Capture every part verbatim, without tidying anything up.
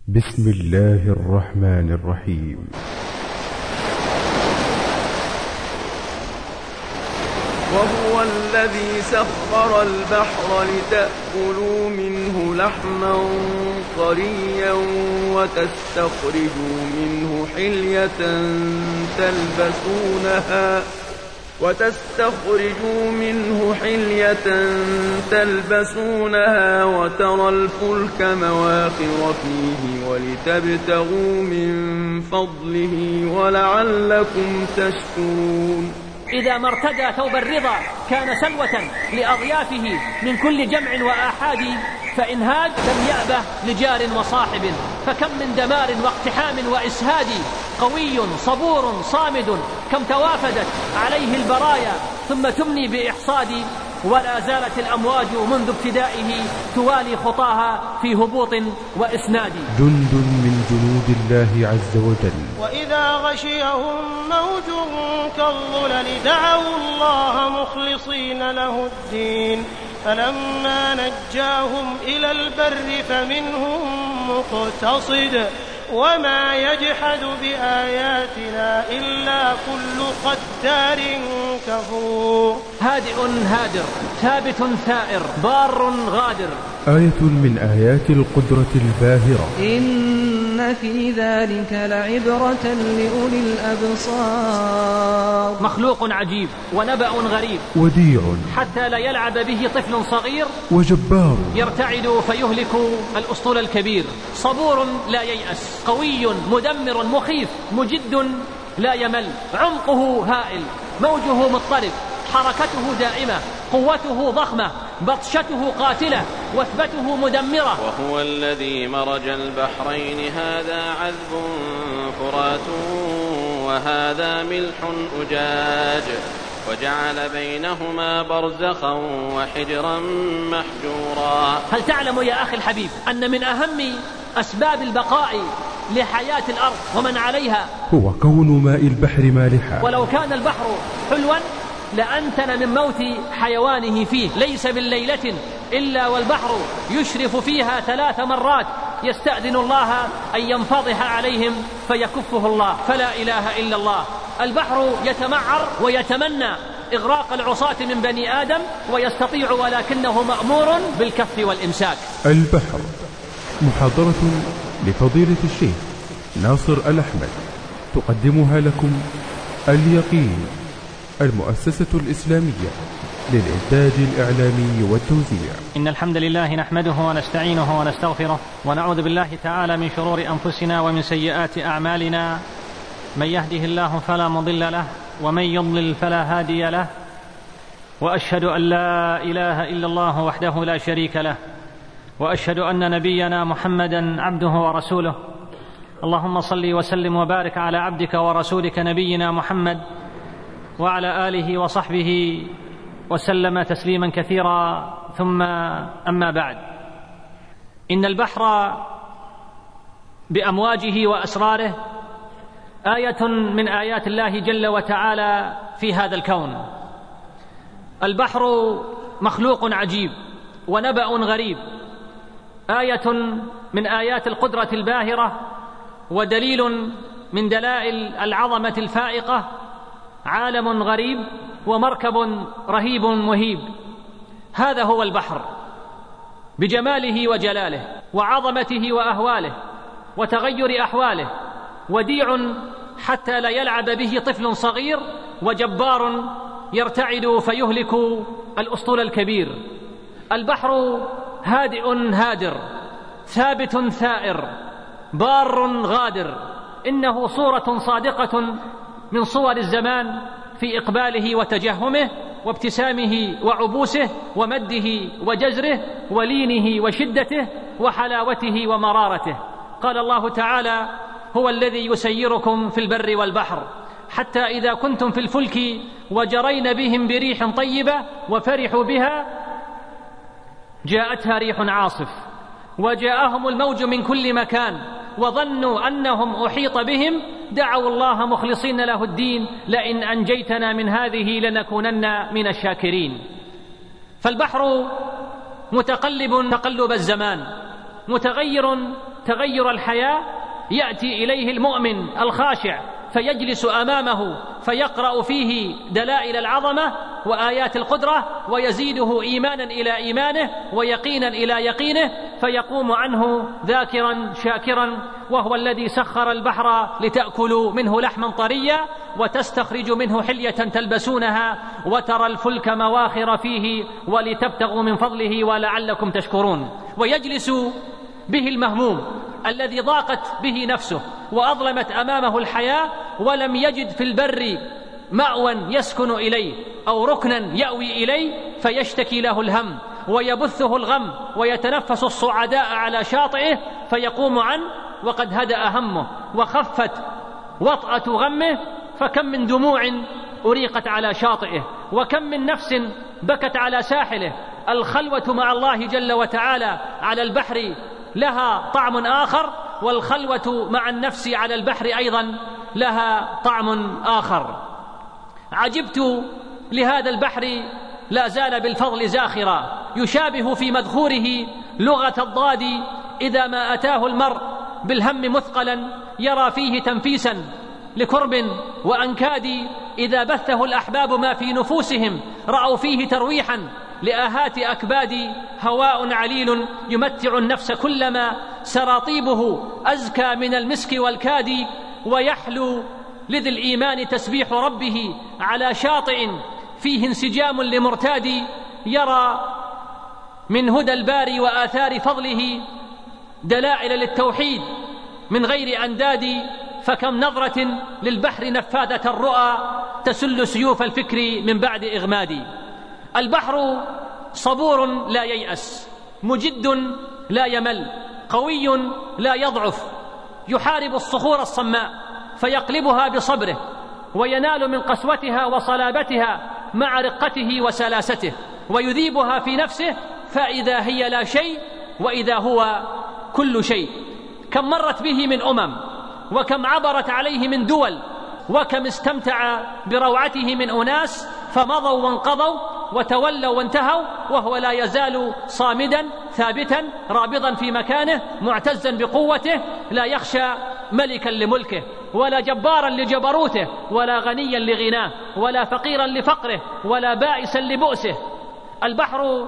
بسم الله الرحمن الرحيم. وهو الذي سخر البحر لتأكلوا منه لحما طريا وتستخرجوا منه حلية تلبسونها وتستخرجوا منه حلية تلبسونها وترى الفلك مواخر فيه ولتبتغوا من فضله ولعلكم تشكرون. إذا ما ارتدى ثوب الرضا كان سلوة لأضيافه من كل جمع وآحاد، فإن هاد لم يأبه لجار وصاحب، فكم من دمار واقتحام وإسهاد. قوي صبور صامد كم توافدت عليه البرايا ثم تمني بإحصاد، ولا زالت الأمواج منذ ابتدائه توالي خطاها في هبوط وإسناد. جند من جنود الله عز وجل. وإذا غشيهم موج كالظلل دعوا الله مخلصين له الدين فلما نجاهم إلى البر فمنهم مقتصد وما يجحد بآياتنا إلا كل ختار كفور. هادئ هادر ثابت ثائر بار غادر. آية من آيات القدرة الباهرة. إن في ذلك لعبرة لأولي الأبصار. مخلوق عجيب ونبأ غريب وديع حتى لا يلعب به طفل صغير، وجبار يرتعد فيهلك الأسطول الكبير. صبور لا ييأس قوي مدمر مخيف مجد لا يمل. عمقه هائل موجه مضطرب حركته دائمة قوته ضخمة بطشته قاتلة وثبته مدمرة. وهو الذي مرج البحرين هذا عذب فرات وهذا ملح أجاج وجعل بينهما برزخا وحجرا محجورا. هل تعلم يا أخي الحبيب أن من أهم أسباب البقاء لحياة الأرض ومن عليها هو كون ماء البحر مالحا؟ ولو كان البحر حلوا لأنتن من موت حيوانه فيه. ليس بالليلة إلا والبحر يشرف فيها ثلاث مرات يستأذن الله أن ينفضح عليهم فيكفه الله. فلا إله إلا الله. البحر يتمعر ويتمنى إغراق العصاة من بني آدم ويستطيع ولكنه مأمور بالكف والإمساك. البحر محاضرة لفضيلة الشيخ ناصر الأحمد تقدمها لكم اليقين المؤسسة الإسلامية للإنتاج الإعلامي والتوزيع. إن الحمد لله نحمده ونستعينه ونستغفره ونعوذ بالله تعالى من شرور أنفسنا ومن سيئات أعمالنا. من يهده الله فلا مضل له ومن يضلل فلا هادي له، وأشهد أن لا إله إلا الله وحده لا شريك له، وأشهد أن نبينا محمدا عبده ورسوله. اللهم صل وسلم وبارك على عبدك ورسولك نبينا محمد وعلى آله وصحبه وسلم تسليما كثيرا. ثم أما بعد، إن البحر بأمواجه وأسراره آية من آيات الله جل وتعالى في هذا الكون. البحر مخلوق عجيب ونبأ غريب، آية من آيات القدرة الباهرة ودليل من دلائل العظمة الفائقة. عالم غريب ومركب رهيب مهيب. هذا هو البحر بجماله وجلاله وعظمته وأهواله وتغير أحواله. وديع حتى لا يلعب به طفل صغير، وجبار يرتعد فيهلك الأسطول الكبير. البحر هادئ هادر ثابت ثائر بار غادر. إنه صورة صادقة من صور الزمان في إقباله وتجهمه وابتسامه وعبوسه ومده وجزره ولينه وشدته وحلاوته ومرارته. قال الله تعالى: هو الذي يسيركم في البر والبحر حتى إذا كنتم في الفلك وجرين بهم بريح طيبة وفرحوا بها جاءتها ريح عاصف وجاءهم الموج من كل مكان وظنوا أنهم أحيط بهم دعوا الله مخلصين له الدين لئن أنجيتنا من هذه لنكونن من الشاكرين. فالبحر متقلب تقلب الزمان، متغير تغير الحياة يأتي إليه المؤمن الخاشع فيجلس أمامه فيقرأ فيه دلائل العظمة وآيات القدرة ويزيده إيمانا إلى إيمانه ويقينا إلى يقينه، فيقوم عنه ذاكرا شاكرا، وهو الذي سخر البحر لتأكلوا منه لحما طريا وتستخرج منه حلية تلبسونها وترى الفلك مواخر فيه ولتبتغوا من فضله ولعلكم تشكرون. ويجلس به المهموم الذي ضاقت به نفسه وأظلمت أمامه الحياة ولم يجد في البر مأوى يسكن إليه أو ركنا يأوي إليه، فيشتكي له الهم ويبثه الغم ويتنفس الصعداء على شاطئه فيقوم عنه وقد هدأ همه وخفت وطأة غمه. فكم من دموع أريقت على شاطئه، وكم من نفس بكت على ساحله. الخلوة مع الله جل وتعالى على البحر لها طعم آخر، والخلوة مع النفس على البحر أيضا لها طعم آخر. عجبت لهذا البحر لا زال بالفضل زاخرا، يشابه في مدخوره لغة الضاد إذا ما أتاه المرء بالهم مثقلا يرى فيه تنفيسا لكرب وأنكاد، إذا بثه الأحباب ما في نفوسهم رأوا فيه ترويحا لآهات أكباد. هواء عليل يمتع النفس كلما سراطيبه أزكى من المسك والكاد، ويحلو لذي الإيمان تسبيح ربه على شاطئ فيه انسجام لمرتاد، يرى من هدى الباري وآثار فضله دلائل للتوحيد من غير أنداد. فكم نظرة للبحر نفاذة الرؤى تسل سيوف الفكر من بعد إغماد. البحر صبور لا ييأس، مجد لا يمل، قوي لا يضعف، يحارب الصخور الصماء فيقلبها بصبره، وينال من قسوتها وصلابتها مع رقته وسلاسته، ويذيبها في نفسه فإذا هي لا شيء وإذا هو كل شيء. كم مرت به من أمم، وكم عبرت عليه من دول، وكم استمتع بروعته من أناس فمضوا وانقضوا وتولوا وانتهوا، وهو لا يزال صامدا ثابتا رابضا في مكانه معتزا بقوته، لا يخشى ملكا لملكه ولا جبارا لجبروته ولا غنيا لغناه ولا فقيرا لفقره ولا بائسا لبؤسه. البحر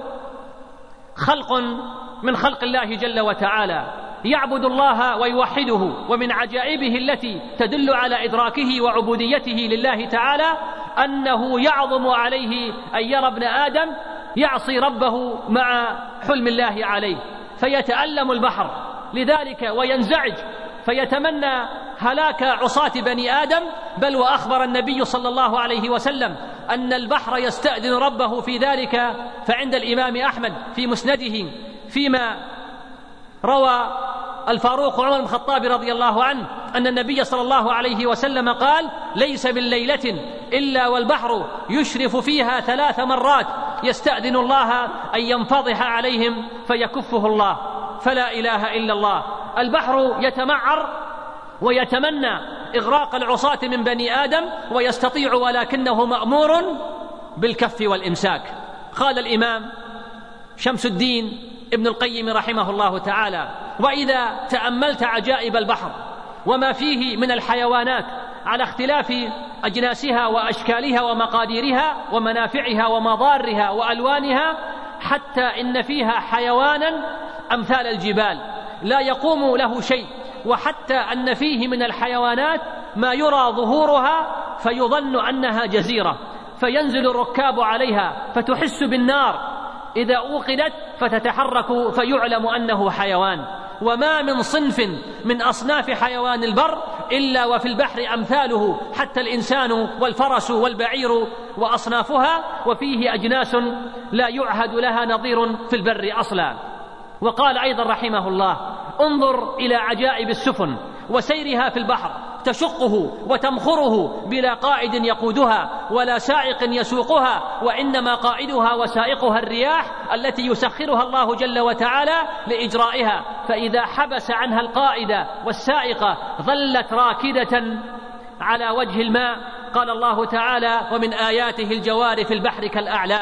خلق من خلق الله جل وتعالى يعبد الله ويوحده، ومن عجائبه التي تدل على إدراكه وعبوديته لله تعالى أنه يعظم عليه أن يرى ابن آدم يعصي ربه مع حلم الله عليه، فيتألم البحر لذلك وينزعج فيتمنى هلاك عصاة بني آدم. بل وأخبر النبي صلى الله عليه وسلم أن البحر يستأذن ربه في ذلك. فعند الإمام أحمد في مسنده فيما روى الفاروق عمر بن الخطاب رضي الله عنه أن النبي صلى الله عليه وسلم قال: ليس بالليلة إلا والبحر يشرف فيها ثلاث مرات يستأذن الله أن ينفضح عليهم فيكفه الله. فلا إله إلا الله. البحر يتمعر ويتمنى إغراق العصاة من بني آدم ويستطيع، ولكنه مأمور بالكف والإمساك. قال الإمام شمس الدين ابن القيم رحمه الله تعالى: وإذا تأملت عجائب البحر وما فيه من الحيوانات على اختلاف أجناسها وأشكالها ومقاديرها ومنافعها ومضارها وألوانها، حتى إن فيها حيوانا أمثال الجبال لا يقوم له شيء، وحتى أن فيه من الحيوانات ما يرى ظهورها فيظن أنها جزيرة، فينزل الركاب عليها فتحس بالنار إذا أوقدت فتتحرك فيعلم أنه حيوان. وما من صنف من أصناف حيوان البر إلا وفي البحر أمثاله، حتى الإنسان والفرس والبعير وأصنافها، وفيه أجناس لا يعهد لها نظير في البر أصلا. وقال أيضا رحمه الله: انظر إلى عجائب السفن وسيرها في البحر، تشقه وتمخره بلا قائد يقودها ولا سائق يسوقها، وإنما قائدها وسائقها الرياح التي يسخرها الله جل وتعالى لإجرائها، فإذا حبس عنها القائد والسائق ظلت راكدة على وجه الماء. قال الله تعالى: ومن آياته الجوار في البحر كالأعلام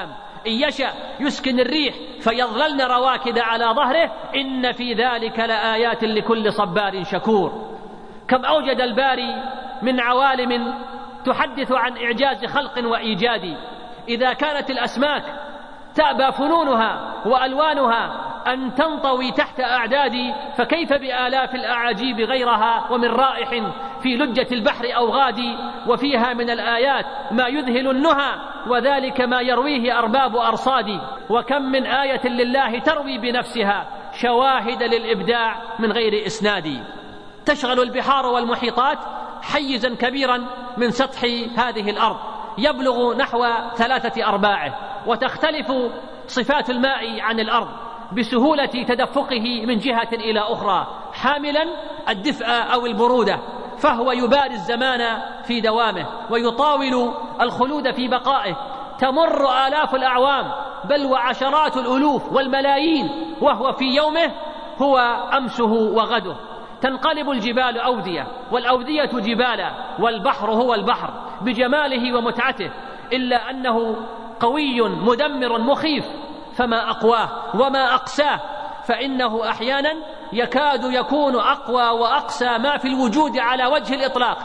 إن يشأ يسكن الريح فيظللن رواكد على ظهره إن في ذلك لآيات لكل صبار شكور. كم أوجد الباري من عوالم تحدث عن إعجاز خلق وإيجاد. إذا كانت الأسماك تأبى فنونها وألوانها أن تنطوي تحت أعداد، فكيف بآلاف الأعاجيب غيرها ومن رائح في لجة البحر أو غادي، وفيها من الآيات ما يذهل النهى وذلك ما يرويه أرباب أرصاد. وكم من آية لله تروي بنفسها شواهد للإبداع من غير إسناد. تشغل البحار والمحيطات حيزا كبيرا من سطح هذه الأرض يبلغ نحو ثلاثة أرباعه، وتختلف صفات الماء عن الأرض بسهولة تدفقه من جهة إلى أخرى، حاملا الدفء أو البرودة، فهو يباري الزمان في دوامه ويطاول الخلود في بقائه. تمر آلاف الأعوام بل وعشرات الألوف والملايين وهو في يومه هو أمسه وغده. تنقلب الجبال أودية والأودية جبالا، والبحر هو البحر بجماله ومتعته، إلا أنه قوي مدمر مخيف، فما أقواه وما أقساه، فإنه أحيانا يكاد يكون أقوى وأقسى ما في الوجود على وجه الإطلاق.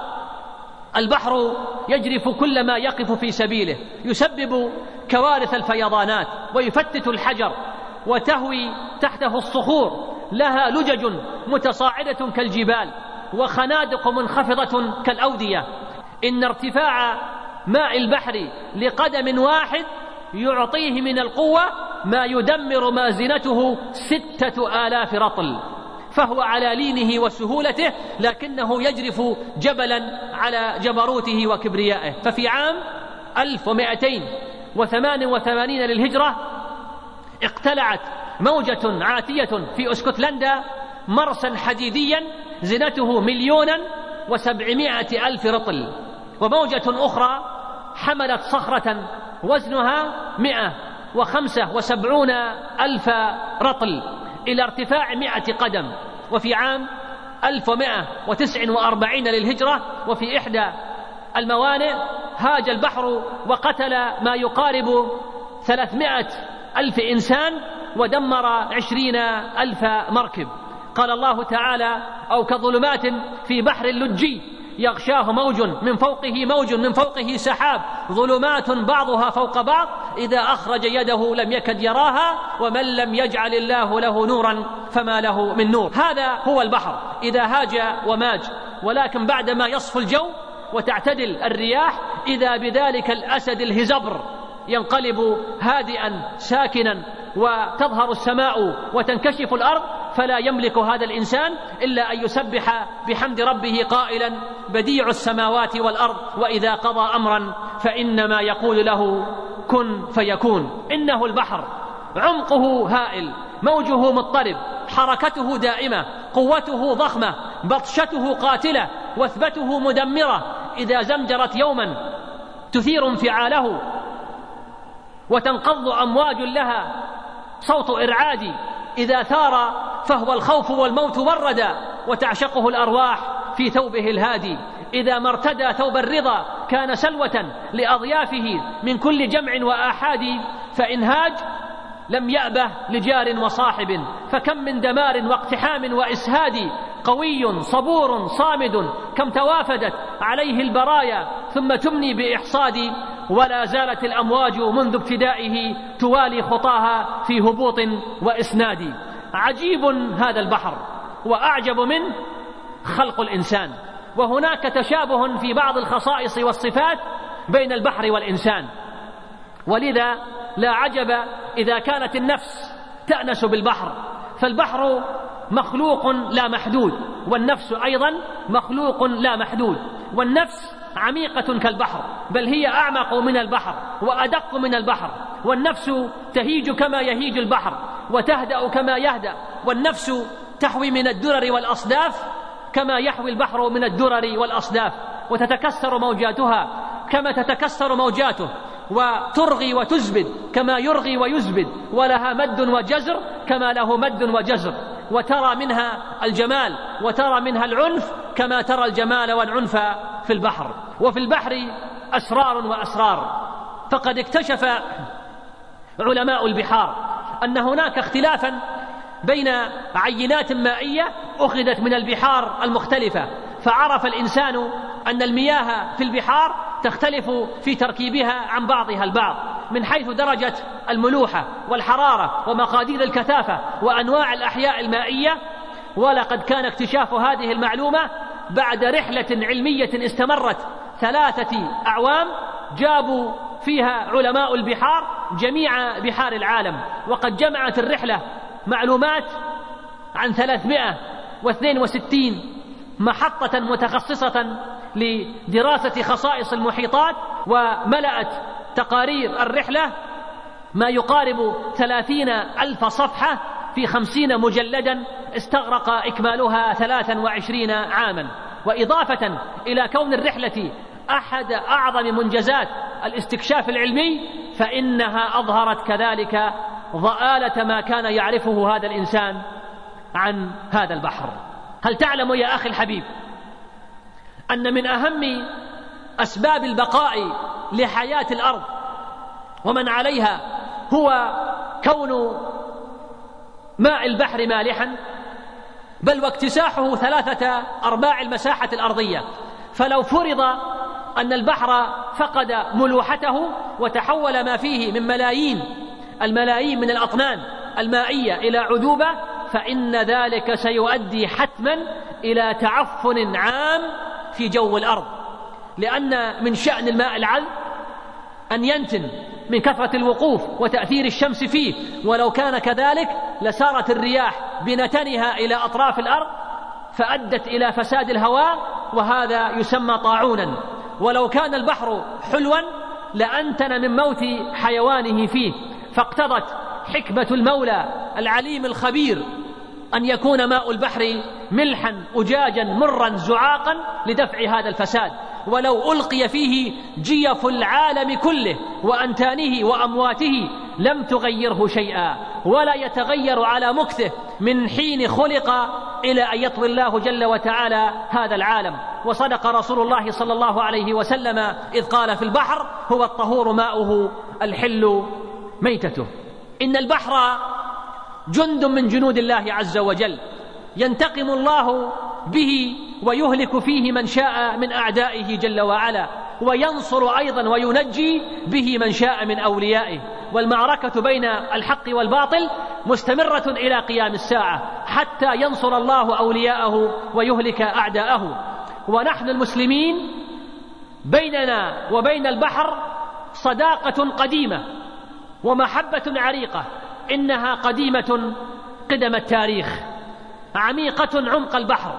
البحر يجرف كل ما يقف في سبيله، يسبب كوارث الفيضانات ويفتت الحجر، وتهوي تحته الصخور لها لجج متصاعدة كالجبال وخنادق منخفضة كالأودية. إن ارتفاع ماء البحر لقدم واحد يعطيه من القوة ما يدمر مازنته ستة آلاف رطل، فهو على لينه وسهولته لكنه يجرف جبلا على جبروته وكبريائه. ففي عام ألف ومائتين وثمان وثمانين للهجرة اقتلعت موجة عاتية في اسكتلندا مرسا حديديا زنته مليونا وسبعمائة ألف رطل، وموجة أخرى حملت صخرة وزنها مئة وخمسة وسبعون ألف رطل إلى ارتفاع مئة قدم. وفي عام ألف ومائة وتسعة وأربعين للهجرة وفي إحدى الموانئ هاج البحر وقتل ما يقارب ثلاثمائة ألف إنسان ودمر عشرين ألف مركب. قال الله تعالى: أو كظلمات في بحر لجي يغشاه موج من فوقه موج من فوقه سحاب ظلمات بعضها فوق بعض إذا أخرج يده لم يكد يراها ومن لم يجعل الله له نورا فما له من نور. هذا هو البحر إذا هاج وماج، ولكن بعدما يصفو الجو وتعتدل الرياح إذا بذلك الأسد الهزبر ينقلب هادئا ساكنا، وتظهر السماء وتنكشف الأرض، فلا يملك هذا الإنسان إلا أن يسبح بحمد ربه قائلا: بديع السماوات والأرض وإذا قضى أمرا فإنما يقول له كن فيكون. إنه البحر عمقه هائل، موجه مضطرب، حركته دائمة، قوته ضخمة، بطشته قاتلة، وثبته مدمرة. إذا زمجرت يوما تثير انفعاله وتنقض أمواج لها صوت إرعادي، إذا ثار فهو الخوف والموت والردى، وتعشقه الأرواح في ثوبه الهادي. إذا ما ارتدى ثوب الرضا كان سلوة لأضيافه من كل جمع وآحاد، فإن هاج لم يأبه لجار وصاحب، فكم من دمار واقتحام وإسهاد. قوي صبور صامد، كم توافدت عليه البرايا ثم تمني بإحصاد، ولا زالت الأمواج منذ ابتدائه توالي خطاها في هبوط وإسناد. عجيب هذا البحر، وأعجب منه خلق الإنسان، وهناك تشابه في بعض الخصائص والصفات بين البحر والإنسان، ولذا لا عجب إذا كانت النفس تأنس بالبحر، فالبحر مخلوق لا محدود، والنفس أيضا مخلوق لا محدود. والنفس عميقة كالبحر، بل هي أعمق من البحر وأدق من البحر، والنفس تهيج كما يهيج البحر وتهدأ كما يهدأ، والنفس تحوي من الدرر والأصداف كما يحوي البحر من الدرر والأصداف، وتتكسر موجاتها كما تتكسر موجاته، وترغي وتزبد كما يرغي ويزبد، ولها مد وجزر كما له مد وجزر، وترى منها الجمال وترى منها العنف كما ترى الجمال والعنف في البحر. وفي البحر أسرار وأسرار، فقد اكتشف علماء البحار أن هناك اختلافا بين عينات مائية أخذت من البحار المختلفة، فعرف الإنسان أن المياه في البحار تختلف في تركيبها عن بعضها البعض من حيث درجة الملوحة والحرارة ومقادير الكثافة وأنواع الأحياء المائية. ولقد كان اكتشاف هذه المعلومة بعد رحلة علمية استمرت ثلاثة أعوام جابوا فيها علماء البحار جميع بحار العالم، وقد جمعت الرحلة معلومات عن ثلاثمائة واثنين وستين محطة متخصصة لدراسة خصائص المحيطات، وملأت تقارير الرحلة ما يقارب ثلاثين ألف صفحة في خمسين مجلدا استغرق إكمالها ثلاثا وعشرين عاما. وإضافة إلى كون الرحلة أحد أعظم منجزات الاستكشاف العلمي، فإنها أظهرت كذلك ضآلة ما كان يعرفه هذا الإنسان عن هذا البحر. هل تعلم يا أخي الحبيب أن من أهم أسباب البقاء لحياة الأرض ومن عليها هو كون ماء البحر مالحا، بل واكتساحه ثلاثة أرباع المساحة الأرضية؟ فلو فرض أن البحر فقد ملوحته وتحول ما فيه من ملايين الملايين من الأطنان المائية إلى عذوبة، فإن ذلك سيؤدي حتما إلى تعفن عام في جو الأرض، لأن من شأن الماء العذب أن ينتن من كثرة الوقوف وتأثير الشمس فيه، ولو كان كذلك لسارت الرياح بنتنها إلى أطراف الأرض فأدت إلى فساد الهواء، وهذا يسمى طاعونا. ولو كان البحر حلوا لأنتن من موت حيوانه فيه، فاقتضت حكمة المولى العليم الخبير أن يكون ماء البحر ملحا أجاجا مرا زعاقا لدفع هذا الفساد. ولو ألقي فيه جيف العالم كله وأنتانه وأمواته لم تغيره شيئا، ولا يتغير على مكثه من حين خلق إلى أن يطوي الله جل وتعالى هذا العالم. وصدق رسول الله صلى الله عليه وسلم إذ قال في البحر هو الطهور ماؤه الحل ميتته. إن البحر جند من جنود الله عز وجل، ينتقم الله به ويهلك فيه من شاء من أعدائه جل وعلا، وينصر أيضا وينجي به من شاء من أوليائه. والمعركة بين الحق والباطل مستمرة إلى قيام الساعة حتى ينصر الله أولياءه ويهلك أعداءه. ونحن المسلمين بيننا وبين البحر صداقة قديمة ومحبة عريقة، إنها قديمة قدم التاريخ، عميقة عمق البحر.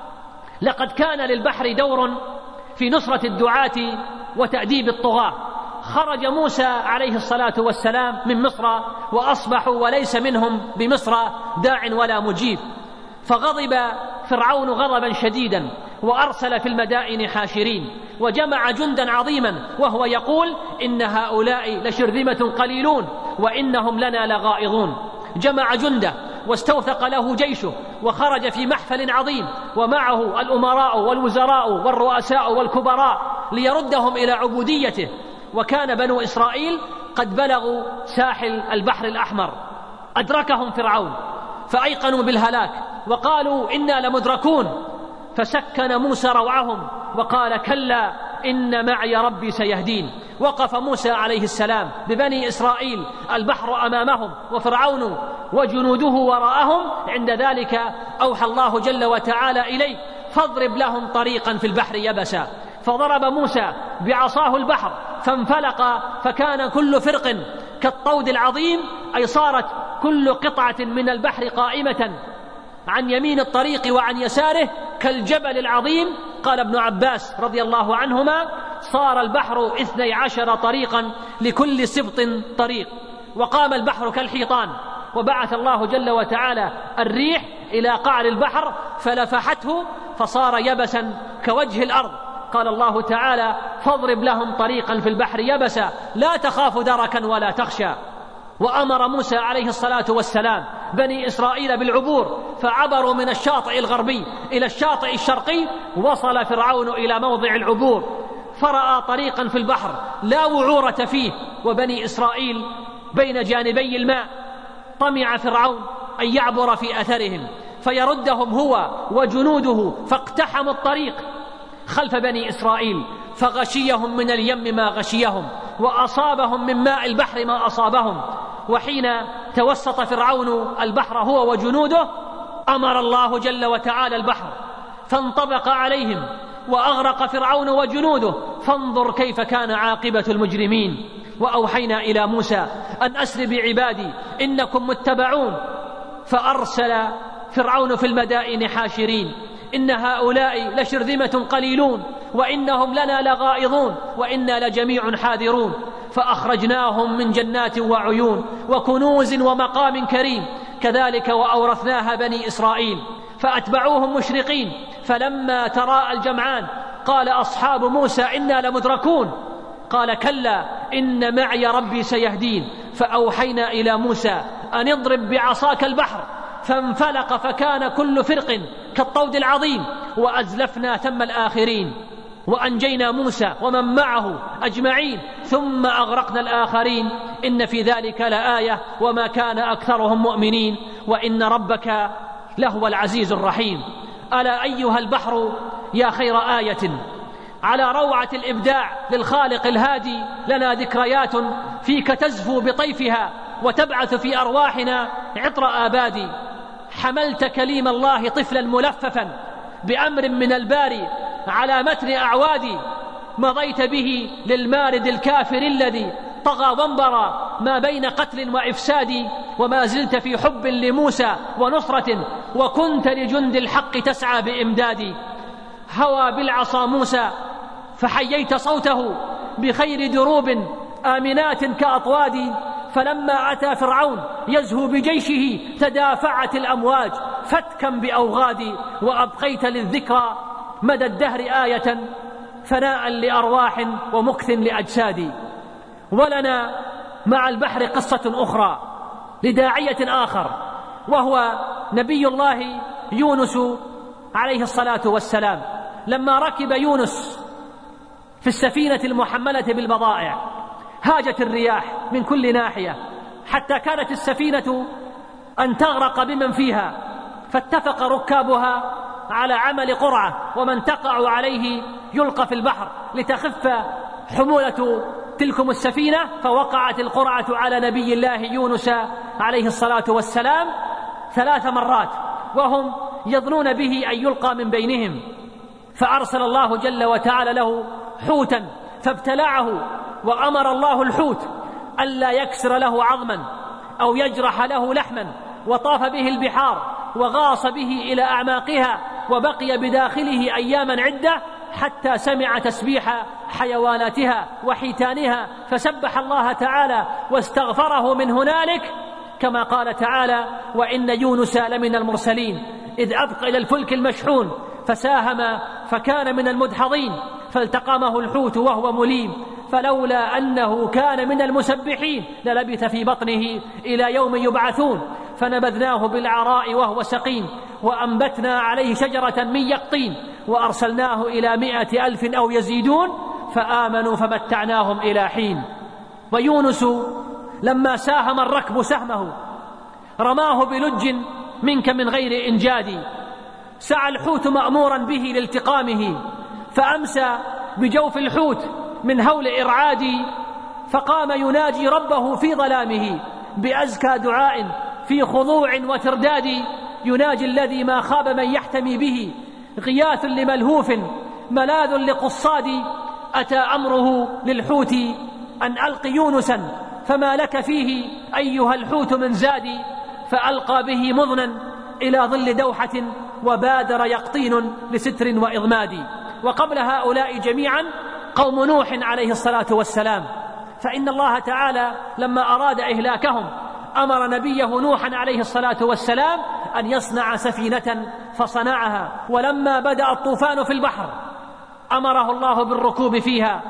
لقد كان للبحر دور في نصرة الدعاة وتأديب الطغاة. خرج موسى عليه الصلاة والسلام من مصر وأصبحوا وليس منهم بمصر داع ولا مجيب، فغضب فرعون غضبا شديدا وأرسل في المدائن حاشرين، وجمع جندا عظيما وهو يقول إن هؤلاء لشرذمة قليلون وإنهم لنا لغائظون. جمع جنده واستوثق له جيشه وخرج في محفل عظيم ومعه الأمراء والوزراء والرؤساء والكبراء ليردهم إلى عبوديته. وكان بنو إسرائيل قد بلغوا ساحل البحر الأحمر، أدركهم فرعون فأيقنوا بالهلاك وقالوا إنا لمدركون، فسكن موسى روعهم وقال كلا إن معي ربي سيهدين. وقف موسى عليه السلام ببني إسرائيل، البحر أمامهم وفرعون وجنوده وراءهم. عند ذلك أوحى الله جل وتعالى إليه فاضرب لهم طريقا في البحر يبسا، فضرب موسى بعصاه البحر فانفلق فكان كل فرق كالطود العظيم، أي صارت كل قطعة من البحر قائمة عن يمين الطريق وعن يساره كالجبل العظيم. قال ابن عباس رضي الله عنهما صار البحر اثني عشر طريقا لكل سبط طريق، وقام البحر كالحيطان. وبعث الله جل وتعالى الريح إلى قعر البحر فلفحته فصار يبسا كوجه الأرض. قال الله تعالى فاضرب لهم طريقا في البحر يبسا لا تخاف دركا ولا تخشى. وأمر موسى عليه الصلاة والسلام بني إسرائيل بالعبور، فعبروا من الشاطئ الغربي إلى الشاطئ الشرقي. وصل فرعون إلى موضع العبور فرأى طريقا في البحر لا وعورة فيه، وبني إسرائيل بين جانبي الماء، طمع فرعون أن يعبر في أثرهم فيردهم هو وجنوده، فاقتحموا الطريق خلف بني إسرائيل فغشيهم من اليم ما غشيهم، وأصابهم من ماء البحر ما أصابهم. وحين توسط فرعون البحر هو وجنوده أمر الله جل وتعالى البحر فانطبق عليهم وأغرق فرعون وجنوده، فانظر كيف كان عاقبة المجرمين. وأوحينا إلى موسى أن أسر بعبادي إنكم متبعون، فأرسل فرعون في المدائن حاشرين إن هؤلاء لشرذمة قليلون وإنهم لنا لغائظون وإنا لجميع حاذرون، فأخرجناهم من جنات وعيون وكنوز ومقام كريم، كذلك وأورثناها بني إسرائيل، فأتبعوهم مشرقين، فلما تراءى الجمعان قال أصحاب موسى إنا لمدركون، قال كلا إن معي ربي سيهدين، فأوحينا إلى موسى أن اضرب بعصاك البحر، فانفلق فكان كل فرق كالطود العظيم، وأزلفنا ثم الآخرين، وأنجينا موسى ومن معه أجمعين، ثم أغرقنا الآخرين، إن في ذلك لآية وما كان أكثرهم مؤمنين، وإن ربك لهو العزيز الرحيم. ألا أيها البحر يا خير آية على روعة الإبداع للخالق الهادي، لنا ذكريات فيك تزفو بطيفها وتبعث في أرواحنا عطر آبادي. حملت كليم الله طفلا ملففا بأمر من الباري على متن أعوادي، مضيت به للمارد الكافر الذي طغى وانبرى ما بين قتل وإفساد، وما زلت في حب لموسى ونصرة، وكنت لجند الحق تسعى بإمداد. هوى بالعصا موسى فحييت صوته بخير دروب آمنات كأطواد، فلما أتى فرعون يزهو بجيشه تدافعت الأمواج فتكا بأوغاد، وأبقيت للذكرى مدى الدهر آية فناء لأرواح ومكث لأجساد. ولنا مع البحر قصة أخرى لداعية آخر، وهو نبي الله يونس عليه الصلاة والسلام. لما ركب يونس في السفينة المحملة بالبضائع هاجت الرياح من كل ناحية حتى كانت السفينة أن تغرق بمن فيها، فاتفق ركابها على عمل قرعة ومن تقع عليه يلقى في البحر لتخف حمولة تلكم السفينة، فوقعت القرعة على نبي الله يونس عليه الصلاة والسلام ثلاث مرات وهم يظنون به أن يلقى من بينهم، فأرسل الله جل وتعالى له حوتا فابتلعه، وأمر الله الحوت ألا يكسر له عظما أو يجرح له لحما، وطاف به البحار وغاص به إلى أعماقها، وبقي بداخله أياما عدة حتى سمع تسبيح حيواناتها وحيتانها، فسبح الله تعالى واستغفره من هنالك، كما قال تعالى وإن يونس لمن المرسلين إذ أبق إلى الفلك المشحون فساهم فكان من المدحضين، فالتقمه الحوت وهو مليم، فلولا أنه كان من المسبحين للبث في بطنه إلى يوم يبعثون، فنبذناه بالعراء وهو سقيم، وأنبتنا عليه شجرة من يقطين، وأرسلناه إلى مائة ألف أو يزيدون فآمنوا فمتعناهم إلى حين. ويونس لما ساهم الركب سهمه رماه بلج منك من غير إنجاد، سعى الحوت مأمورا به لالتقامه، فأمسى بجوف الحوت من هول إرعادي، فقام يناجي ربه في ظلامه بأزكى دعاء في خضوع وترداد، يناجي الذي ما خاب من يحتمي به، غياث لملهوف ملاذ لقصاد. أتى أمره للحوت أن ألق يونسا فما لك فيه أيها الحوت من زاد، فألقى به مضنا إلى ظل دوحة وبادر يقطين لستر وإضماد. وقبل هؤلاء جميعا قوم نوح عليه الصلاة والسلام، فإن الله تعالى لما أراد إهلاكهم أمر نبيه نوحا عليه الصلاة والسلام أن يصنع سفينة فصنعها، ولما بدأ الطوفان في البحر أمره الله بالركوب فيها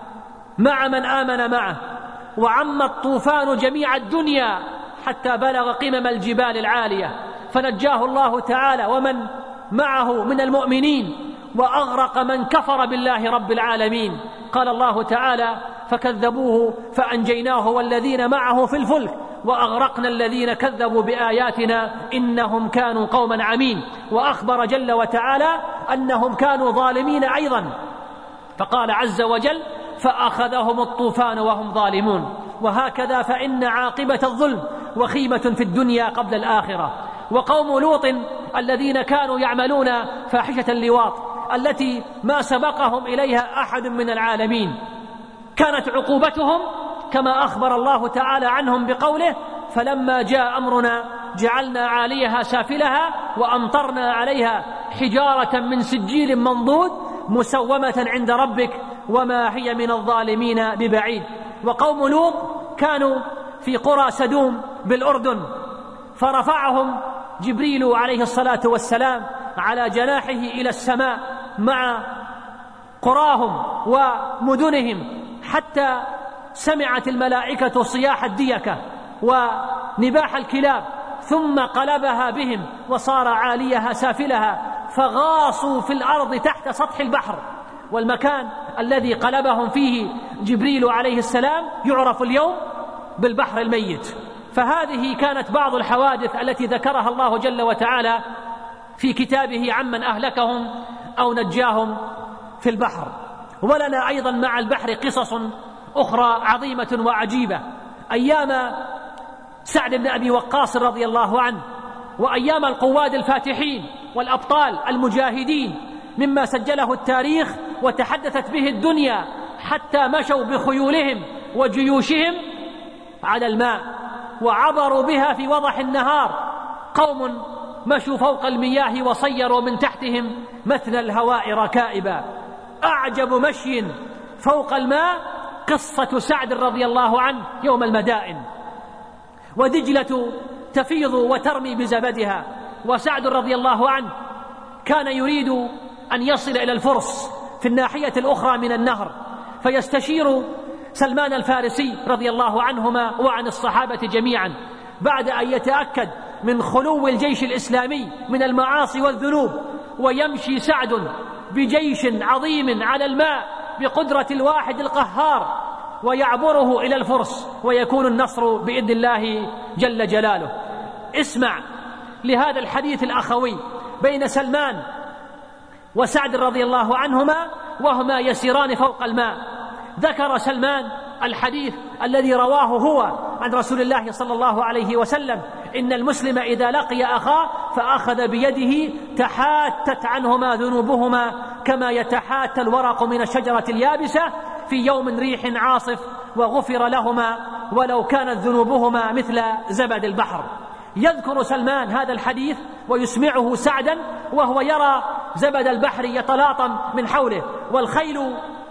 مع من آمن معه، وعم الطوفان جميع الدنيا حتى بلغ قمم الجبال العالية، فنجاه الله تعالى ومن معه من المؤمنين، وأغرق من كفر بالله رب العالمين. قال الله تعالى فكذبوه فأنجيناه والذين معه في الفلك وأغرقنا الذين كذبوا بآياتنا إنهم كانوا قوما عمين. وأخبر جل وتعالى أنهم كانوا ظالمين أيضا، فقال عز وجل فأخذهم الطوفان وهم ظالمون. وهكذا فإن عاقبة الظلم وخيمة في الدنيا قبل الآخرة. وقوم لوط الذين كانوا يعملون فاحشة اللواط التي ما سبقهم إليها أحد من العالمين، كانت عقوبتهم كما أخبر الله تعالى عنهم بقوله فلما جاء أمرنا جعلنا عاليها سافلها وأمطرنا عليها حجارة من سجيل منضود مسومة عند ربك وما هي من الظالمين ببعيد. وقوم لوط كانوا في قرى سدوم بالأردن، فرفعهم جبريل عليه الصلاة والسلام على جناحه إلى السماء مع قراهم ومدنهم حتى سمعت الملائكة صياح الديكة ونباح الكلاب، ثم قلبها بهم وصار عاليها سافلها فغاصوا في الأرض تحت سطح البحر. والمكان الذي قلبهم فيه جبريل عليه السلام يعرف اليوم بالبحر الميت. فهذه كانت بعض الحوادث التي ذكرها الله جل وتعالى في كتابه عمن أهلكهم أو نجاهم في البحر. ولنا أيضا مع البحر قصص أخرى عظيمة وعجيبة، أيام سعد بن أبي وقاص رضي الله عنه، وأيام القواد الفاتحين والأبطال المجاهدين، مما سجله التاريخ وتحدثت به الدنيا حتى مشوا بخيولهم وجيوشهم على الماء وعبروا بها في وضح النهار. قوم مشوا فوق المياه وصيروا من تحتهم مثل الهواء ركائبا. أعجب مشي فوق الماء قصة سعد رضي الله عنه يوم المدائن، ودجلة تفيض وترمي بزبدها، وسعد رضي الله عنه كان يريد أن يصل إلى الفرس في الناحية الأخرى من النهر، فيستشير سلمان الفارسي رضي الله عنهما وعن الصحابة جميعا بعد أن يتأكد من خلو الجيش الإسلامي من المعاصي والذنوب، ويمشي سعد بجيش عظيم على الماء بقدرة الواحد القهار ويعبره إلى الفرس، ويكون النصر بإذن الله جل جلاله. اسمع لهذا الحديث الأخوي بين سلمان وسعد رضي الله عنهما وهما يسيران فوق الماء. ذكر سلمان الحديث الذي رواه هو عن رسول الله صلى الله عليه وسلم: إن المسلم إذا لقي أخاه فأخذ بيده تحاتت عنهما ذنوبهما كما يتحات الورق من الشجرة اليابسة في يوم ريح عاصف، وغفر لهما ولو كانت ذنوبهما مثل زبد البحر. يذكر سلمان هذا الحديث ويسمعه سعدا وهو يرى زبد البحر يتلاطم من حوله والخيل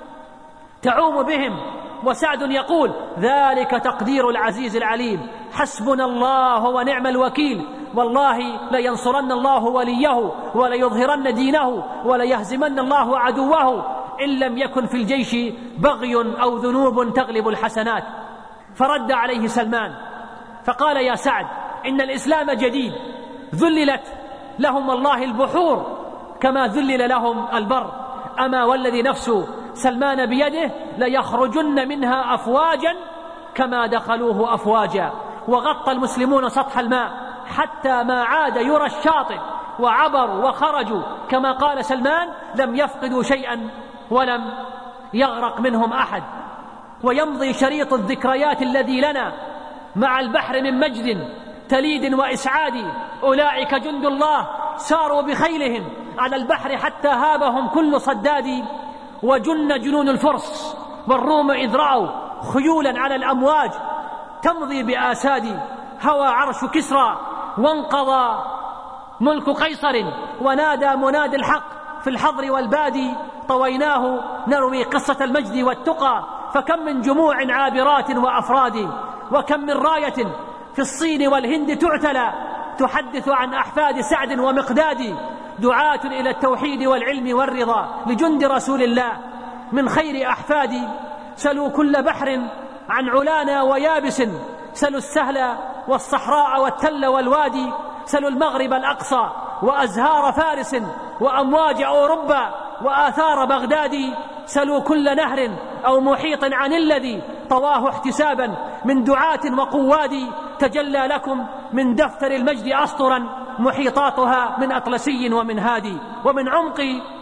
تعوم بهم، وسعد يقول: ذلك تقدير العزيز العليم، حسبنا الله ونعم الوكيل، والله لينصرن الله وليه وليظهرن دينه وليهزمن الله عدوه إن لم يكن في الجيش بغي أو ذنوب تغلب الحسنات. فرد عليه سلمان فقال: يا سعد، إن الإسلام جديد، ذللت لهم الله البحور كما ذلل لهم البر، أما والذي نفس سلمان بيده ليخرجن منها أفواجا كما دخلوه أفواجا. وغطى المسلمون سطح الماء حتى ما عاد يرى الشاطئ، وعبروا وخرجوا كما قال سلمان: لم يفقدوا شيئا ولم يغرق منهم أحد. ويمضي شريط الذكريات الذي لنا مع البحر من مجد تليد وإسعاد. أولئك جند الله ساروا بخيلهم على البحر حتى هابهم كل صداد، وجن جنون الفرس والروم إذ رأوا خيولا على الأمواج تمضي بآساد. هوى عرش كسرى وانقضى ملك قيصر، ونادى منادي الحق في الحضر والبادي: طويناه نروي قصة المجد والتقى، فكم من جموع عابرات وأفراد، وكم من راية في الصين والهند تعتلى تحدث عن أحفاد سعد ومقداد. دعاة إلى التوحيد والعلم والرضا لجند رسول الله من خير أحفادي. سلوا كل بحر عن علانا ويابس، سلوا السهل والصحراء والتل والوادي، سلوا المغرب الأقصى وأزهار فارس وأمواج أوروبا وآثار بغداد. سلوا كل نهر أو محيط عن الذي طواه احتسابا من دعاة وقواد تجلى لكم من دفتر المجد أسطرا محيطاتها من أطلسي ومن هادي. ومن عمق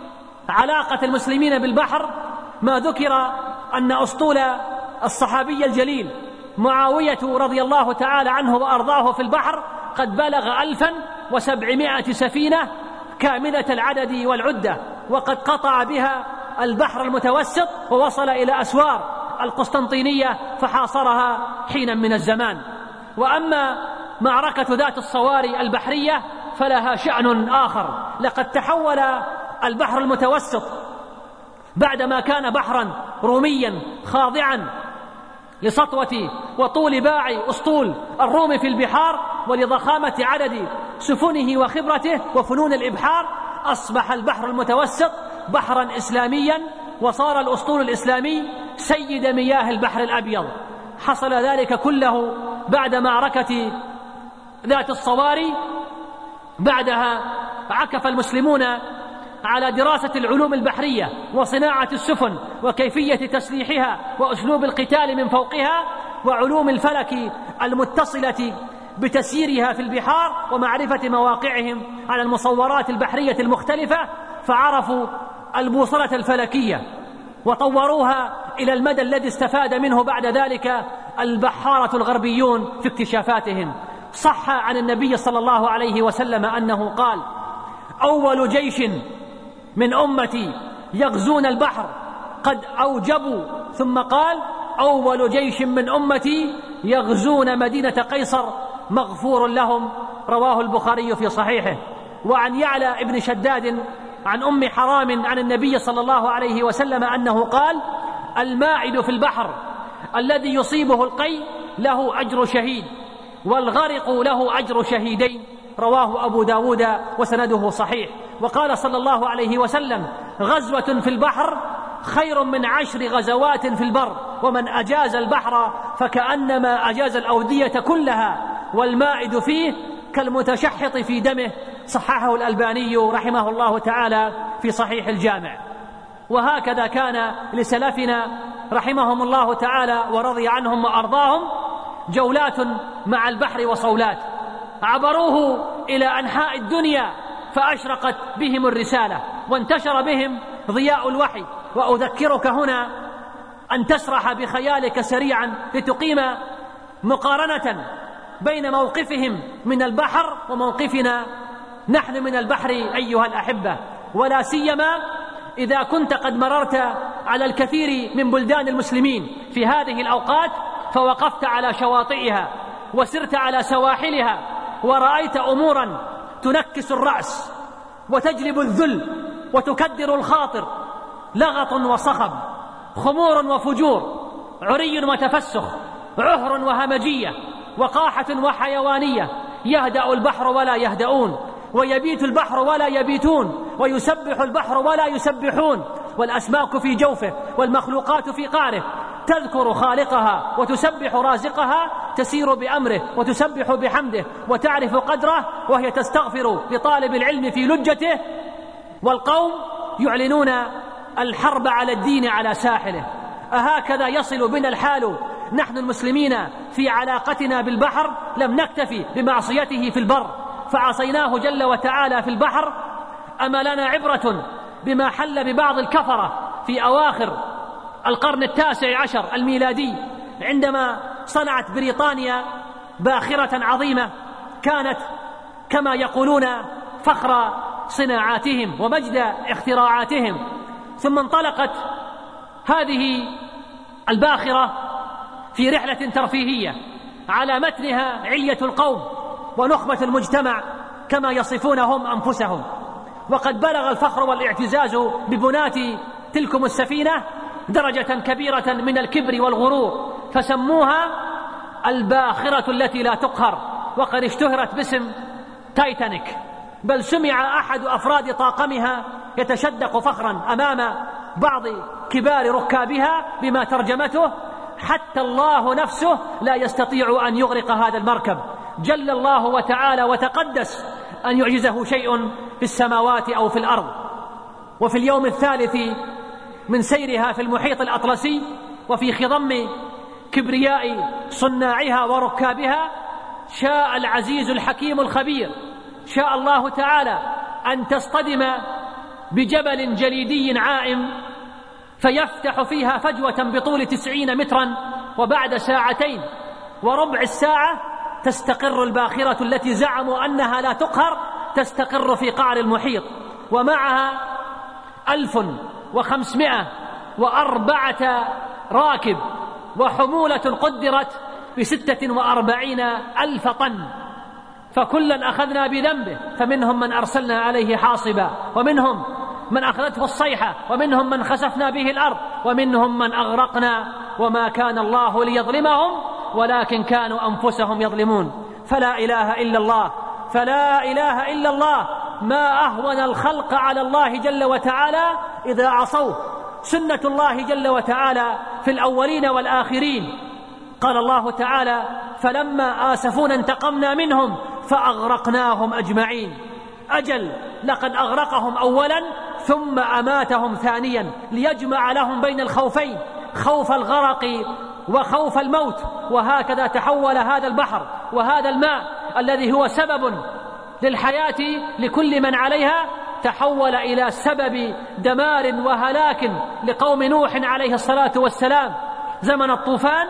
علاقة المسلمين بالبحر ما ذكر أن أسطول الصحابي الجليل معاوية رضي الله تعالى عنه وأرضاه في البحر قد بلغ ألفا وسبعمائة سفينة كاملة العدد والعدة، وقد قطع بها البحر المتوسط ووصل إلى أسوار القسطنطينية فحاصرها حينا من الزمان. وأما معركة ذات الصواري البحرية فلها شأن آخر. لقد تحول البحر المتوسط بعدما كان بحرا روميا خاضعا لسطوة وطول باع أسطول الروم في البحار ولضخامة عدد سفنه وخبرته وفنون الإبحار، أصبح البحر المتوسط بحرا إسلاميا، وصار الأسطول الإسلامي سيد مياه البحر الأبيض. حصل ذلك كله بعد معركة ذات الصواري. بعدها عكف المسلمون على دراسة العلوم البحرية وصناعة السفن وكيفية تسليحها وأسلوب القتال من فوقها، وعلوم الفلك المتصلة بتسييرها في البحار ومعرفة مواقعهم على المصورات البحرية المختلفة، فعرفوا البوصلة الفلكية وطوروها إلى المدى الذي استفاد منه بعد ذلك البحارة الغربيون في اكتشافاتهم. صح عن النبي صلى الله عليه وسلم أنه قال: أول جيش من أمتي يغزون البحر قد أوجبوا، ثم قال: أول جيش من أمتي يغزون مدينة قيصر مغفور لهم، رواه البخاري في صحيحه. وعن يعلى ابن شداد عن أم حرام عن النبي صلى الله عليه وسلم أنه قال: الماعد في البحر الذي يصيبه القي له أجر شهيد، والغرق له أجر شهيدين، رواه أبو داود وسنده صحيح. وقال صلى الله عليه وسلم: غزوة في البحر خير من عشر غزوات في البر، ومن أجاز البحر فكأنما أجاز الأودية كلها، والمائد فيه كالمتشحط في دمه، صححه الألباني رحمه الله تعالى في صحيح الجامع. وهكذا كان لسلفنا رحمهم الله تعالى ورضي عنهم وأرضاهم جولات مع البحر وصولات، عبروه إلى أنحاء الدنيا فأشرقت بهم الرسالة وانتشر بهم ضياء الوحي. وأذكرك هنا أن تسرح بخيالك سريعا لتقيم مقارنة بين موقفهم من البحر وموقفنا نحن من البحر أيها الأحبة، ولا سيما إذا كنت قد مررت على الكثير من بلدان المسلمين في هذه الأوقات فوقفت على شواطئها وسرت على سواحلها ورأيت أمورا تنكس الرأس وتجلب الذل وتكدر الخاطر، لغط وصخب، خمور وفجور، عري وتفسخ، عهر وهمجية، وقاحة وحيوانية. يهدأ البحر ولا يهدؤون، ويبيت البحر ولا يبيتون، ويسبح البحر ولا يسبحون، والأسماك في جوفه والمخلوقات في قعره تذكر خالقها وتسبح رازقها، تسير بأمره وتسبح بحمده وتعرف قدره، وهي تستغفر لطالب العلم في لجته، والقوم يعلنون الحرب على الدين على ساحله. أهكذا يصل بنا الحال نحن المسلمين في علاقتنا بالبحر؟ لم نكتفي بمعصيته في البر فعصيناه جل وتعالى في البحر، أما لنا عبرة بما حل ببعض الكفرة في أواخر القرن التاسع عشر الميلادي، عندما صنعت بريطانيا باخرة عظيمة كانت كما يقولون فخر صناعاتهم ومجد اختراعاتهم. ثم انطلقت هذه الباخرة في رحلة ترفيهية على متنها علية القوم ونخبة المجتمع كما يصفونهم أنفسهم، وقد بلغ الفخر والاعتزاز ببنات تلكم السفينة درجة كبيرة من الكبر والغرور، فسموها الباخرة التي لا تقهر، وقد اشتهرت باسم تايتانيك، بل سمع أحد أفراد طاقمها يتشدق فخرا أمام بعض كبار ركابها بما ترجمته: حتى الله نفسه لا يستطيع أن يغرق هذا المركب، جل الله وتعالى وتقدس أن يعجزه شيء في السماوات أو في الأرض. وفي اليوم الثالث من سيرها في المحيط الأطلسي وفي خضم كبرياء صناعها وركابها، شاء العزيز الحكيم الخبير، شاء الله تعالى أن تصطدم بجبل جليدي عائم فيفتح فيها فجوة بطول تسعين مترا، وبعد ساعتين وربع الساعة تستقر الباخرة التي زعموا أنها لا تقهر، تستقر في قعر المحيط، ومعها ألف وخمسمائة وأربعة راكب وحمولة قدرت بستة وأربعين ألف طن، فكلا أخذنا بذنبه، فمنهم من أرسلنا عليه حاصبا، ومنهم من أخذته الصيحة، ومنهم من خسفنا به الأرض، ومنهم من أغرقنا، وما كان الله ليظلمهم ولكن كانوا أنفسهم يظلمون. فلا إله إلا الله، فلا إله إلا الله، ما أهون الخلق على الله جل وتعالى إذا عصوه. سنة الله جل وتعالى في الأولين والآخرين. قال الله تعالى: فلما آسفونا انتقمنا منهم فأغرقناهم أجمعين. أجل، لقد أغرقهم أولا ثم أماتهم ثانيا ليجمع لهم بين الخوفين، خوف الغرق وخوف الموت. وهكذا تحول هذا البحر وهذا الماء الذي هو سبب للحياة لكل من عليها، تحول إلى سبب دمار وهلاك لقوم نوح عليه الصلاة والسلام زمن الطوفان،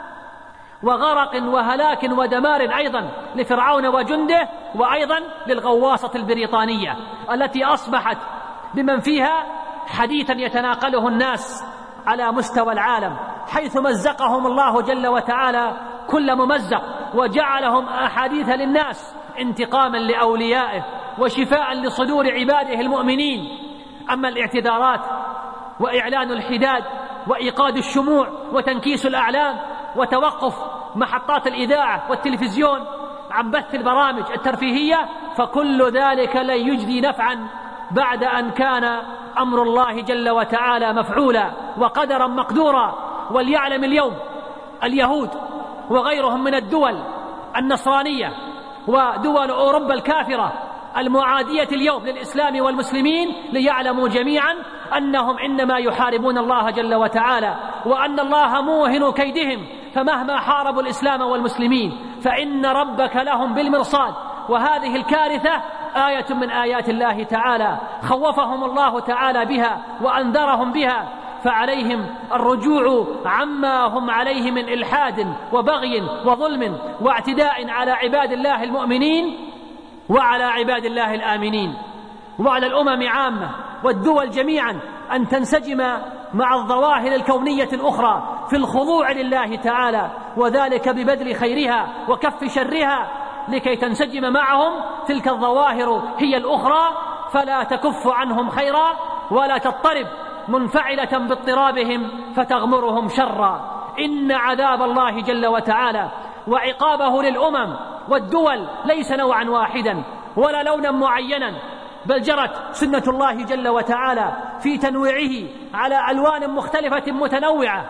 وغرق وهلاك ودمار أيضا لفرعون وجنده، وأيضا للغواصة البريطانية التي أصبحت بمن فيها حديثا يتناقله الناس على مستوى العالم، حيث مزقهم الله جل وتعالى كل ممزق، وجعلهم أحاديث للناس انتقاما لأوليائه وشفاء لصدور عباده المؤمنين. أما الاعتذارات وإعلان الحداد وإيقاد الشموع وتنكيس الأعلام وتوقف محطات الإذاعة والتلفزيون عن بث البرامج الترفيهية، فكل ذلك لا يجدي نفعا بعد أن كان أمر الله جل وتعالى مفعولا وقدرا مقدورا. وليعلم اليوم اليهود وغيرهم من الدول النصرانية ودول أوروبا الكافرة المعادية اليوم للإسلام والمسلمين، ليعلموا جميعا أنهم إنما يحاربون الله جل وتعالى، وأن الله موهن كيدهم، فمهما حاربوا الإسلام والمسلمين فإن ربك لهم بالمرصاد. وهذه الكارثة آية من آيات الله تعالى خوفهم الله تعالى بها وأنذرهم بها، فعليهم الرجوع عما هم عليه من إلحاد وبغي وظلم واعتداء على عباد الله المؤمنين وعلى عباد الله الآمنين، وعلى الأمم عامة والدول جميعا أن تنسجم مع الظواهر الكونية الأخرى في الخضوع لله تعالى، وذلك ببذل خيرها وكف شرها، لكي تنسجم معهم تلك الظواهر هي الأخرى، فلا تكف عنهم خيرا ولا تضطرب منفعلة باضطرابهم فتغمرهم شرا. إن عذاب الله جل وتعالى وعقابه للأمم والدول ليس نوعا واحدا ولا لونا معينا، بل جرت سنة الله جل وتعالى في تنويعه على ألوان مختلفة متنوعة.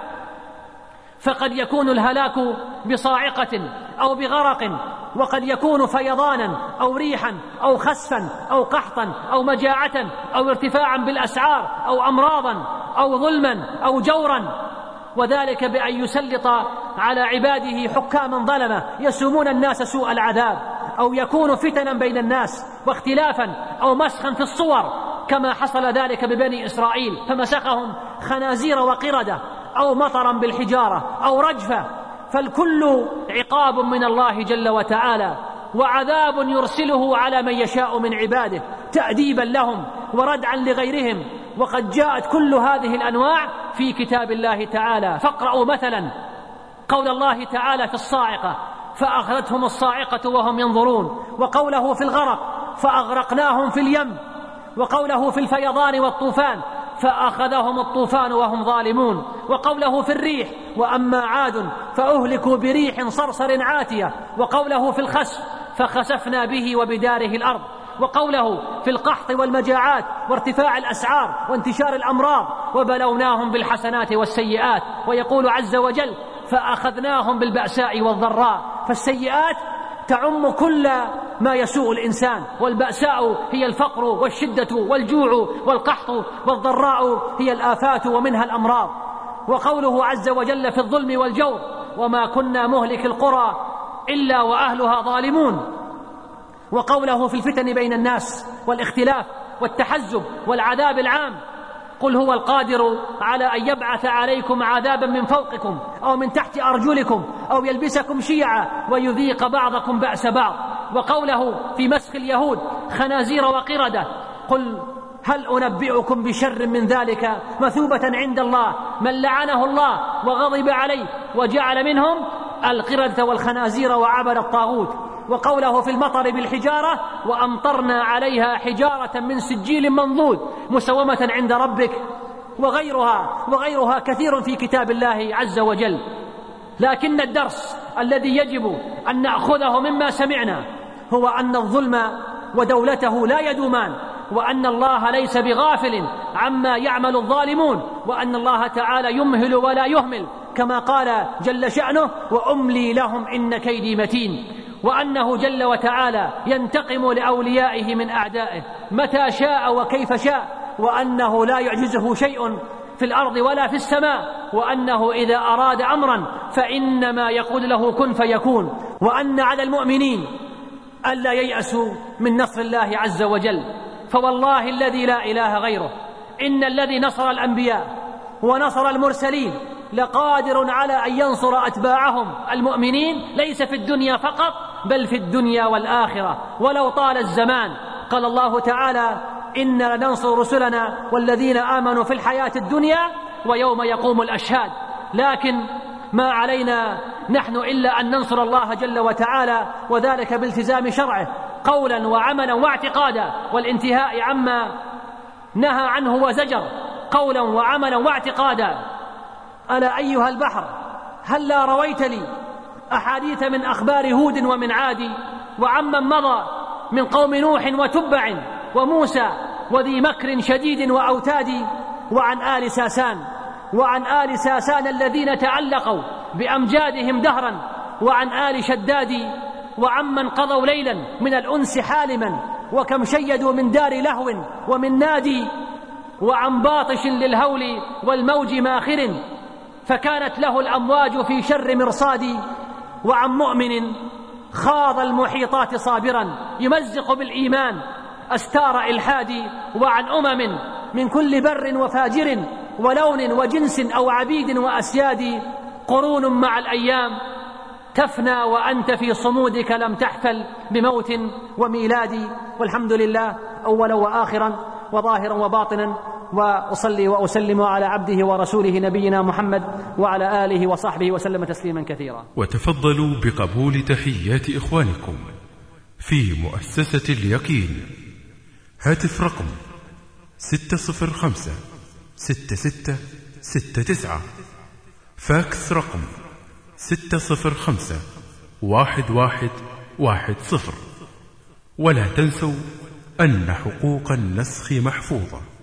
فقد يكون الهلاك بصاعقة أو بغرق، وقد يكون فيضانا أو ريحا أو خسفا أو قحطا أو مجاعة أو ارتفاعا بالأسعار أو أمراضا أو ظلما أو جورا، وذلك بأن يسلط على عباده حكاما ظلمة يسومون الناس سوء العذاب، أو يكون فتنا بين الناس واختلافا أو مسخا في الصور، كما حصل ذلك ببني إسرائيل فمسخهم خنازير وقردة، أو مطرا بالحجارة أو رجفة. فالكل عقاب من الله جل وتعالى وعذاب يرسله على من يشاء من عباده تأديبا لهم وردعا لغيرهم، وقد جاءت كل هذه الأنواع في كتاب الله تعالى. فاقرأوا مثلا قول الله تعالى في الصاعقة: فأخذتهم الصاعقة وهم ينظرون، وقوله في الغرق: فأغرقناهم في اليم، وقوله في الفيضان والطوفان: فأخذهم الطوفان وهم ظالمون، وقوله في الريح: وأما عاد فأهلكوا بريح صرصر عاتية، وقوله في الخسف: فخسفنا به وبداره الأرض، وقوله في القحط والمجاعات وارتفاع الأسعار وانتشار الأمراض: وبلوناهم بالحسنات والسيئات. ويقول عز وجل: فأخذناهم بالبأساء والضراء. فالسيئات تعم كل ما يسوء الإنسان، والبأساء هي الفقر والشدة والجوع والقحط، والضراء هي الآفات ومنها الأمراض. وقوله عز وجل في الظلم والجور: وما كنا مهلك القرى إلا وأهلها ظالمون. وقوله في الفتن بين الناس والاختلاف والتحزب والعذاب العام: قل هو القادر على أن يبعث عليكم عذابا من فوقكم أو من تحت أرجلكم أو يلبسكم شيعا ويذيق بعضكم بأس بعض. وقوله في مسخ اليهود: خنازير وقردة. قل هل أنبئكم بشر من ذلك مثوبة عند الله من لعنه الله وغضب عليه وجعل منهم القردة والخنازير وعبد الطاغوت. وقوله في المطر بالحجارة: وأمطرنا عليها حجارة من سجيل منضود مسومة عند ربك. وغيرها وغيرها كثير في كتاب الله عز وجل. لكن الدرس الذي يجب أن نأخذه مما سمعنا هو أن الظلم ودولته لا يدومان، وأن الله ليس بغافل عما يعمل الظالمون، وأن الله تعالى يمهل ولا يهمل، كما قال جل شأنه: وأملي لهم إن كيدي متين. وأنه جل وتعالى ينتقم لأوليائه من أعدائه متى شاء وكيف شاء، وأنه لا يعجزه شيء في الأرض ولا في السماء، وأنه إذا أراد أمرا فإنما يقول له كن فيكون. وأن على المؤمنين ألا ييأسوا من نصر الله عز وجل، فوالله الذي لا إله غيره إن الذي نصر الأنبياء ونصر المرسلين لقادر على أن ينصر أتباعهم المؤمنين، ليس في الدنيا فقط بل في الدنيا والآخرة ولو طال الزمان. قال الله تعالى: إنا لننصر رسلنا والذين آمنوا في الحياة الدنيا ويوم يقوم الأشهاد. لكن ما علينا نحن إلا أن ننصر الله جل وتعالى، وذلك بالتزام شرعه قولا وعملا واعتقادا، والانتهاء عما نهى عنه وزجر قولا وعملا واعتقادا. ألا أيها البحر هلا رويت لي أحاديث من أخبار هود ومن عاد وعمن مضى من قوم نوح وتبع وموسى وذي مكر شديد وأوتاد، وعن آل ساسان وعن آل ساسان الذين تعلقوا بأمجادهم دهرا، وعن آل شداد وعمن قضوا ليلا من الأنس حالما، وكم شيدوا من دار لهو ومن نادي، وعن باطش للهول والموج ماخر فكانت له الأمواج في شر مرصاد، وعن مؤمن خاض المحيطات صابرا يمزق بالإيمان أستار إلحاد، وعن أمم من كل بر وفاجر ولون وجنس أو عبيد وأسياد، قرون مع الأيام تفنى وأنت في صمودك لم تحفل بموت وميلاد. والحمد لله أولا وآخرا وظاهرا وباطنا، وأصلي وأسلم على عبده ورسوله نبينا محمد وعلى آله وصحبه وسلم تسليما كثيرا. وتفضلوا بقبول تحيات إخوانكم في مؤسسة اليقين. هاتف رقم ستة صفر خمسة ستة ستة ستة تسعة، فاكس رقم ستة صفر خمسة واحد واحد واحد صفر. ولا تنسوا أن حقوق النسخ محفوظة.